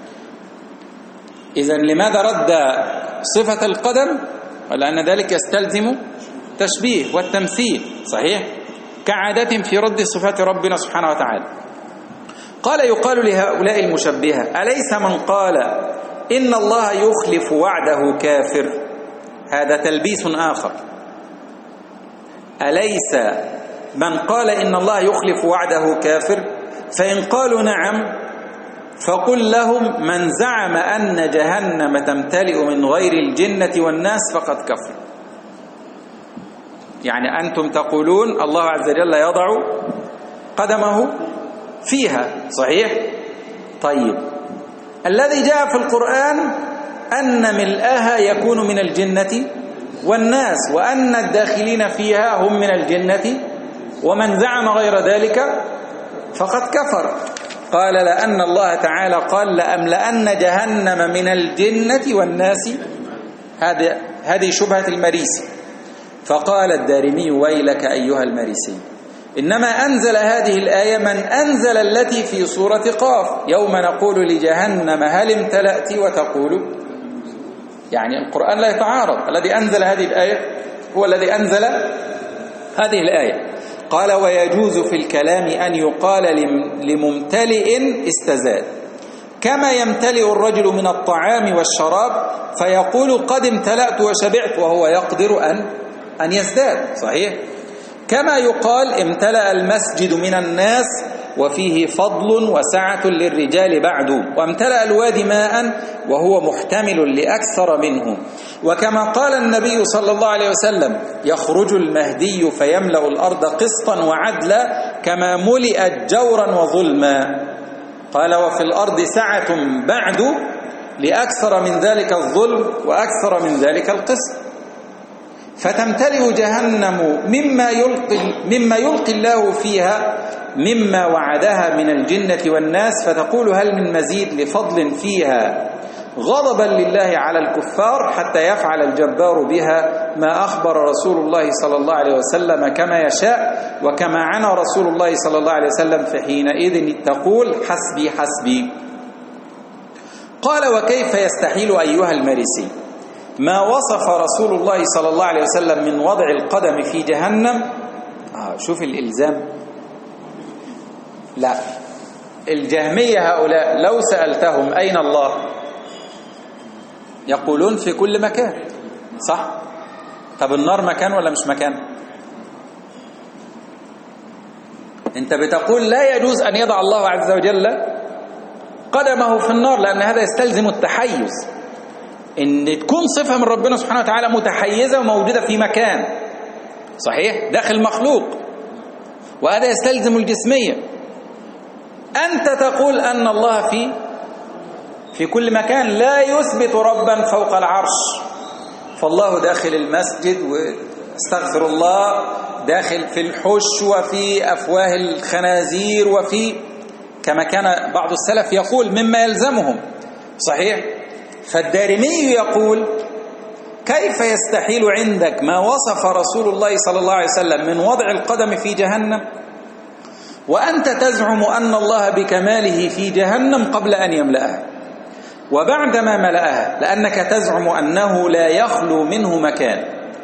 إذن لماذا رد صفة القدم؟ ولأن ذلك يستلزم تشبيه والتمثيل، صحيح، كعادة في رد صفات ربنا سبحانه وتعالى. قال يقال لهؤلاء المشبهة أليس من قال إن الله يخلف وعده كافر؟ هذا تلبيس آخر. أليس من قال إن الله يخلف وعده كافر؟ فإن قالوا نعم فقل لهم من زعم أن جهنم تمتلئ من غير الجنة والناس فقد كفر. يعني أنتم تقولون الله عز وجل يضع قدمه فيها، صحيح. طيب الذي جاء في القرآن أن ملئها يكون من الجنة والناس وأن الداخلين فيها هم من الجنة، ومن زعم غير ذلك فقد كفر. قال لأن الله تعالى قال لأملأن جهنم من الجنة والناس، هذه هذه شبهة المريسي. فقال الدارمي: ويلك أيها المريسي، إنما أنزل هذه الآية من أنزل التي في سورة قاف: يوم نقول لجهنم هل امتلأت وتقول. يعني القرآن لا يتعارض، الذي أنزل هذه الآية هو الذي أنزل هذه الآية. قال: ويجوز في الكلام أن يقال لممتلئ استزاد، كما يمتلئ الرجل من الطعام والشراب فيقول قد امتلأت وشبعت وهو يقدر أن أن يزداد، صحيح؟ كما يقال امتلأ المسجد من الناس وفيه فضل وسعة للرجال بعد، وامتلأ الوادي ماء وهو محتمل لأكثر منه. وكما قال النبي صلى الله عليه وسلم: يخرج المهدي فيملأ الأرض قسطا وعدلا كما ملئت جورا وظلما. قال: وفي الأرض سعة بعد لأكثر من ذلك الظلم وأكثر من ذلك القسط. فتمتلئ جهنم مما يلقي, مما يلقي الله فيها مما وعدها من الجنة والناس، فتقول: هل من مزيد لفضل فيها، غضبا لله على الكفار حتى يفعل الجبار بها ما أخبر رسول الله صلى الله عليه وسلم كما يشاء، وكما عنى رسول الله صلى الله عليه وسلم فحينئذ تقول: حسبي حسبي. قال: وكيف يستحيل أيها المريسي ما وصف رسول الله صلى الله عليه وسلم من وضع القدم في جهنم؟ آه شوف الإلزام. لا، الجهمية هؤلاء لو سألتهم أين الله يقولون في كل مكان، صح؟ طب النار مكان ولا مش مكان؟ انت بتقول لا يجوز أن يضع الله عز وجل قدمه في النار، لأن هذا يستلزم التحيز، ان تكون صفة من ربنا سبحانه وتعالى متحيزة وموجودة في مكان، صحيح؟ داخل مخلوق، وهذا يستلزم الجسمية. أنت تقول أن الله في في كل مكان، لا يثبت ربا فوق العرش، فالله داخل المسجد، واستغفر الله، داخل في الحش وفي أفواه الخنازير، وفي كما كان بعض السلف يقول مما يلزمهم، صحيح؟ فالدارمي يقول: كيف يستحيل عندك ما وصف رسول الله صلى الله عليه وسلم من وضع القدم في جهنم، وأنت تزعم أن الله بكماله في جهنم قبل أن يملأها وبعدما ملأها، لأنك تزعم أنه لا يخلو منه مكان،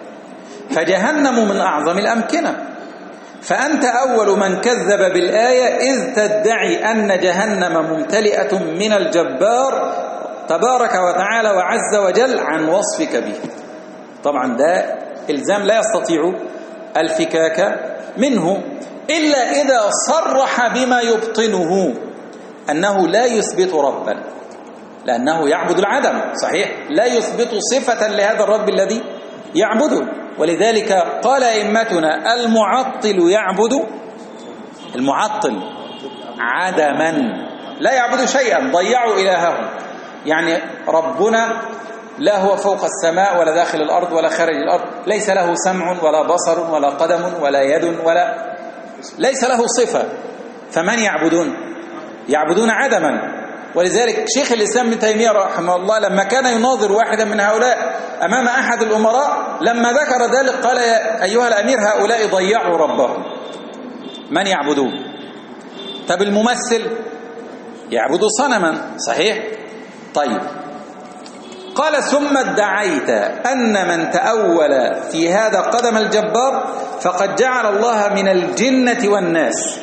فجهنم من أعظم الأمكنة، فأنت أول من كذب بالآية إذ تدعي أن جهنم ممتلئة من الجبار تبارك وتعالى وعز وجل عن وصفك به. طبعا ده إلزام لا يستطيع الفكاك منه إلا إذا صرح بما يبطنه، أنه لا يثبت ربا، لأنه يعبد العدم، صحيح؟ لا يثبت صفة لهذا الرب الذي يعبده. ولذلك قال أئمتنا: المعطل يعبد المعطل عدما، لا يعبد شيئا، ضيعوا إلههم. يعني ربنا لا هو فوق السماء ولا داخل الأرض ولا خارج الأرض، ليس له سمع ولا بصر ولا قدم ولا يد، ولا ليس له صفة، فمن يعبدون؟ يعبدون عدما. ولذلك شيخ الإسلام ابن تيمية رحمه الله لما كان يناظر واحدا من هؤلاء أمام أحد الأمراء، لما ذكر ذلك قال: يا أيها الأمير، هؤلاء ضيعوا ربهم، من يعبدون؟ طب الممثل يعبد صنما، صحيح؟ طيب، قال: ثم ادعيت أن من تأول في هذا قدم الجبار فقد جعل الله من الجنة والناس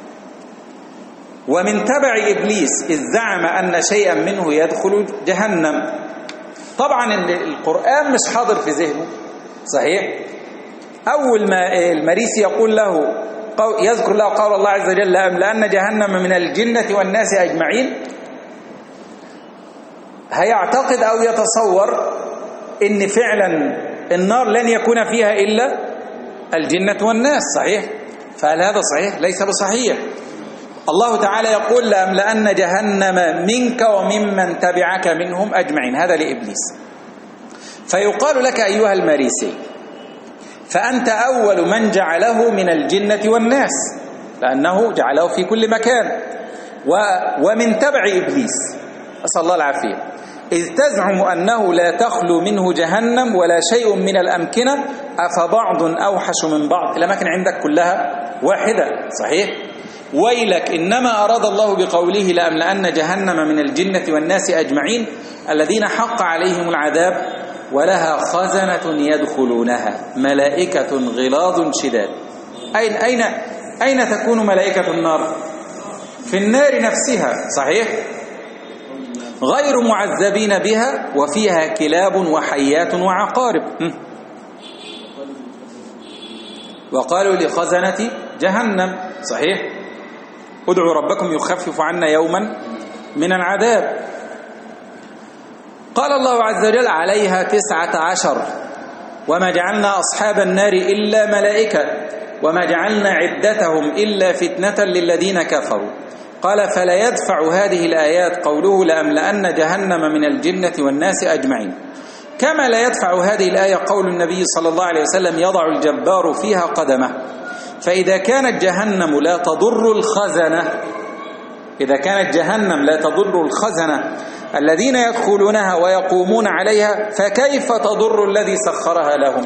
ومن تبع إبليس، إذ زعم أن شيئا منه يدخل جهنم. طبعا القرآن مش حاضر في ذهنه، صحيح؟ أول ما المريسي يقول له، يذكر له قول الله عز وجل: لأملأن جهنم من الجنة والناس أجمعين، هيعتقد أو يتصور إن فعلا النار لن يكون فيها إلا الجنة والناس، صحيح؟ فهل هذا صحيح؟ ليس بصحيح. الله تعالى يقول: لأملأن جهنم منك وممن تبعك منهم أجمعين، هذا لإبليس. فيقال لك أيها المريسي: فأنت أول من جعله من الجنة والناس، لأنه جعله في كل مكان، ومن تبع إبليس، أسأل الله العافية، إذ تزعم أنه لا تخلو منه جهنم ولا شيء من الأمكنة أفبعض أوحش من بعض؟ الأماكن عندك كلها واحدة صحيح؟ ويلك إنما أراد الله بقوله لأملأن جهنم من الجنة والناس أجمعين الذين حق عليهم العذاب ولها خزنة يدخلونها ملائكة غلاظ شداد. أين أين أين تكون ملائكة النار؟ في النار نفسها صحيح؟ غير معذبين بها وفيها كلاب وحيات وعقارب. وقالوا لخزنة جهنم صحيح؟ ادعوا ربكم يخفف عنا يوما من العذاب. قال الله عز وجل عليها تسعة عشر وما جعلنا أصحاب النار إلا ملائكة وما جعلنا عدتهم إلا فتنة للذين كفروا. قال فلا يدفع هذه الآيات قوله لأملأن جهنم من الجنة والناس أجمعين، كما لا يدفع هذه الآية قول النبي صلى الله عليه وسلم يضع الجبار فيها قدمه. فإذا كانت جهنم لا تضر الخزنة إذا كانت جهنم لا تضر الخزنة الذين يدخلونها ويقومون عليها فكيف تضر الذي سخرها لهم؟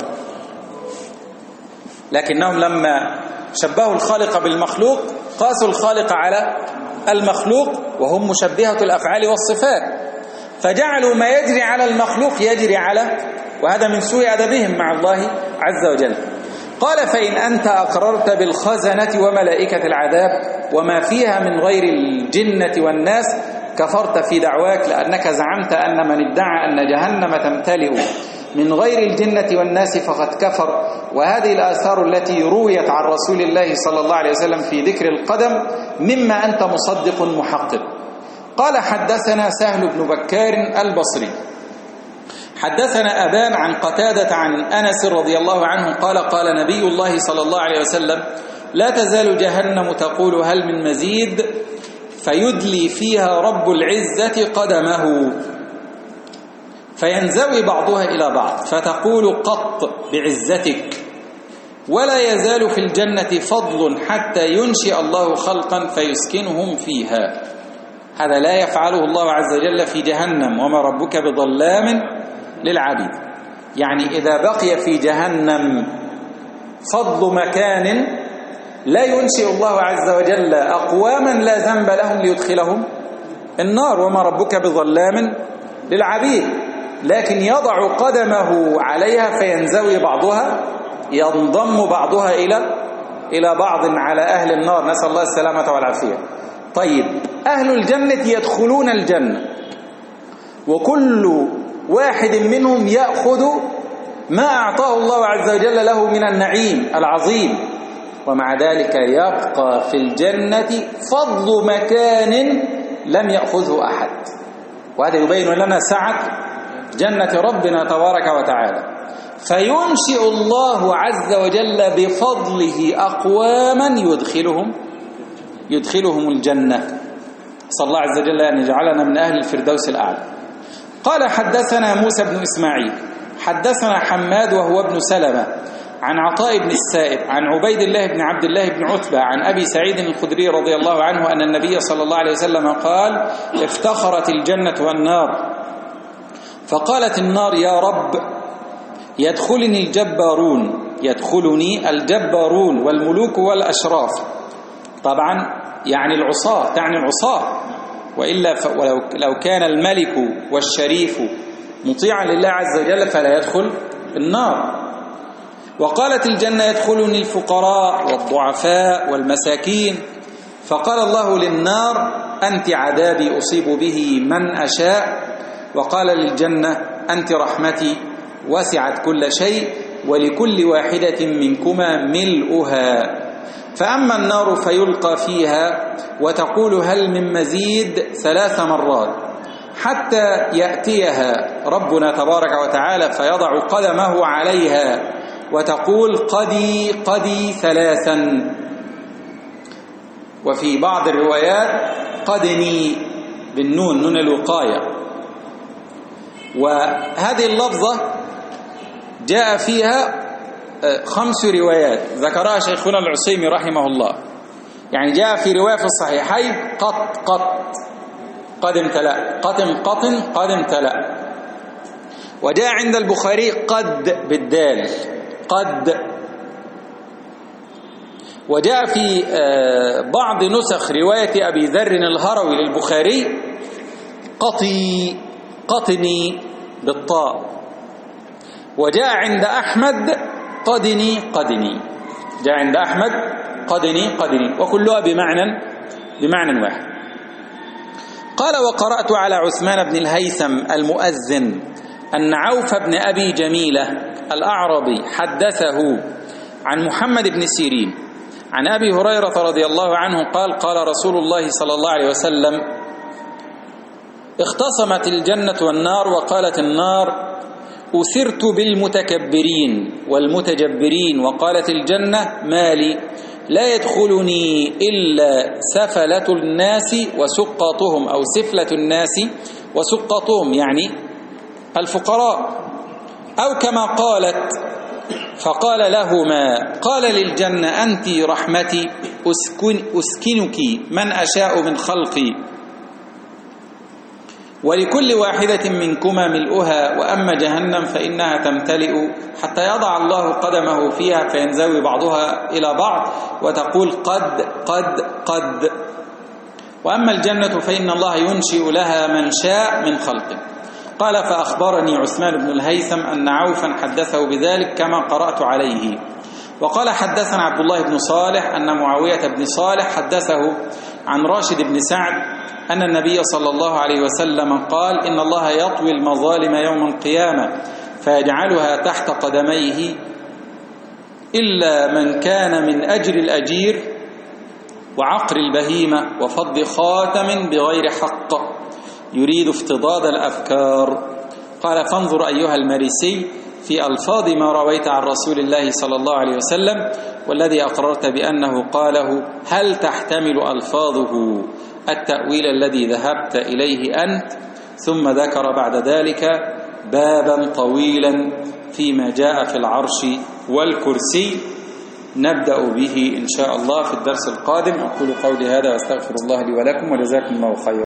لكنهم لما شبهوا الخالق بالمخلوق قاسوا الخالق على المخلوق وهم مشبهة الأفعال والصفات، فجعلوا ما يجري على المخلوق يجري على، وهذا من سوء أدبهم مع الله عز وجل. قال فإن أنت أقررت بالخزنة وملائكة العذاب وما فيها من غير الجنة والناس كفرت في دعواك، لأنك زعمت أن من ادعى أن جهنم تمتلئ من غير الجنة والناس فقد كفر. وهذه الآثار التي رويت عن رسول الله صلى الله عليه وسلم في ذكر القدم مما أنت مصدق محقق. قال حدثنا سهل بن بكار البصري حدثنا أبان عن قتادة عن أنس رضي الله عنه قال قال نبي الله صلى الله عليه وسلم لا تزال جهنم تقول هل من مزيد فيدلي فيها رب العزة قدمه فينزوي بعضها إلى بعض فتقول قط بعزتك، ولا يزال في الجنة فضل حتى ينشئ الله خلقا فيسكنهم فيها. هذا لا يفعله الله عز وجل في جهنم وما ربك بظلام للعبيد. يعني إذا بقي في جهنم فضل مكان لا ينشئ الله عز وجل أقواما لا ذنب لهم ليدخلهم النار وما ربك بظلام للعبيد، لكن يضع قدمه عليها فينزوي بعضها ينضم بعضها إلى إلى بعض على أهل النار، نسأل الله السلامة والعافية. طيب أهل الجنة يدخلون الجنة وكل واحد منهم يأخذ ما أعطاه الله عز وجل له من النعيم العظيم، ومع ذلك يبقى في الجنة فضل مكان لم يأخذه أحد. وهذا يبين لنا سعة جنة ربنا تبارك وتعالى. فينشئ الله عز وجل بفضله أقواما يدخلهم يدخلهم الجنة. صلى الله عز وجل أن يجعلنا من أهل الفردوس الأعلى. قال حدثنا موسى بن إسماعيل حدثنا حماد وهو ابن سلمة عن عطاء بن السائب عن عبيد الله بن عبد الله بن عتبة عن أبي سعيد الخدري رضي الله عنه أن النبي صلى الله عليه وسلم قال افتخرت الجنة والنار فقالت النار يا رب يدخلني الجبارون يدخلني الجبارون والملوك والأشراف، طبعا يعني العصاة، تعني العصاة، وإلا ولو لو كان الملك والشريف مطيعا لله عز وجل فلا يدخل النار. وقالت الجنة يدخلني الفقراء والضعفاء والمساكين، فقال الله للنار أنت عذابي أصيب به من أشاء، وقال للجنة أنت رحمتي وسعت كل شيء ولكل واحدة منكما ملؤها. فأما النار فيلقى فيها وتقول هل من مزيد ثلاث مرات حتى يأتيها ربنا تبارك وتعالى فيضع قدمه عليها وتقول قدي قدي ثلاثا، وفي بعض الروايات قدني بالنون نون الوقاية. وهذه اللفظة جاء فيها خمس روايات ذكرها شيخنا العصيمي رحمه الله. يعني جاء في رواية في الصحيحين قط قط قدم تلا قطم قطن قدم تلا، وجاء عند البخاري قد بالدال قد. وجاء في بعض نسخ رواية أبي ذر الهروي للبخاري قطي قطني بالطاء. وجاء عند أحمد قدني قدني، جاء عند أحمد قدني قدني، وكلها بمعنى بمعنى واحد. قال وقرأت على عثمان بن الهيثم المؤذن أن عوف بن أبي جميلة الأعرابي حدثه عن محمد بن سيرين عن أبي هريرة رضي الله عنه قال قال رسول الله صلى الله عليه وسلم اختصمت الجنة والنار وقالت النار أثرت بالمتكبرين والمتجبرين، وقالت الجنة مالي لا يدخلني إلا سفلة الناس وسقطهم، أو سفلة الناس وسقطهم يعني الفقراء، أو كما قالت. فقال لهما قال للجنة أنت رحمتي أسكن أسكنك من أشاء من خلقي، ولكل واحدة منكما ملؤها، وأما جهنم فإنها تمتلئ حتى يضع الله قدمه فيها فينزوي بعضها إلى بعض وتقول قد قد قد، وأما الجنة فإن الله ينشئ لها من شاء من خلقه. قال فأخبرني عثمان بن الهيثم أن عوفا حدثه بذلك كما قرأت عليه. وقال حدثنا عبد الله بن صالح أن معاوية بن صالح حدثه عن راشد بن سعد أن النبي صلى الله عليه وسلم قال إن الله يطوي المظالم يوم القيامة فيجعلها تحت قدميه إلا من كان من أجر الأجير وعقر البهيمة وفض خاتم بغير حق يريد افتضاد الأفكار. قال فانظر أيها المريسي في ألفاظ ما رويت عن رسول الله صلى الله عليه وسلم والذي أقررت بأنه قاله هل تحتمل ألفاظه التأويل الذي ذهبت إليه أنت؟ ثم ذكر بعد ذلك بابا طويلا فيما جاء في العرش والكرسي نبدأ به إن شاء الله في الدرس القادم. أقول قولي هذا واستغفر الله لي ولكم وجزاكم الله خيرا.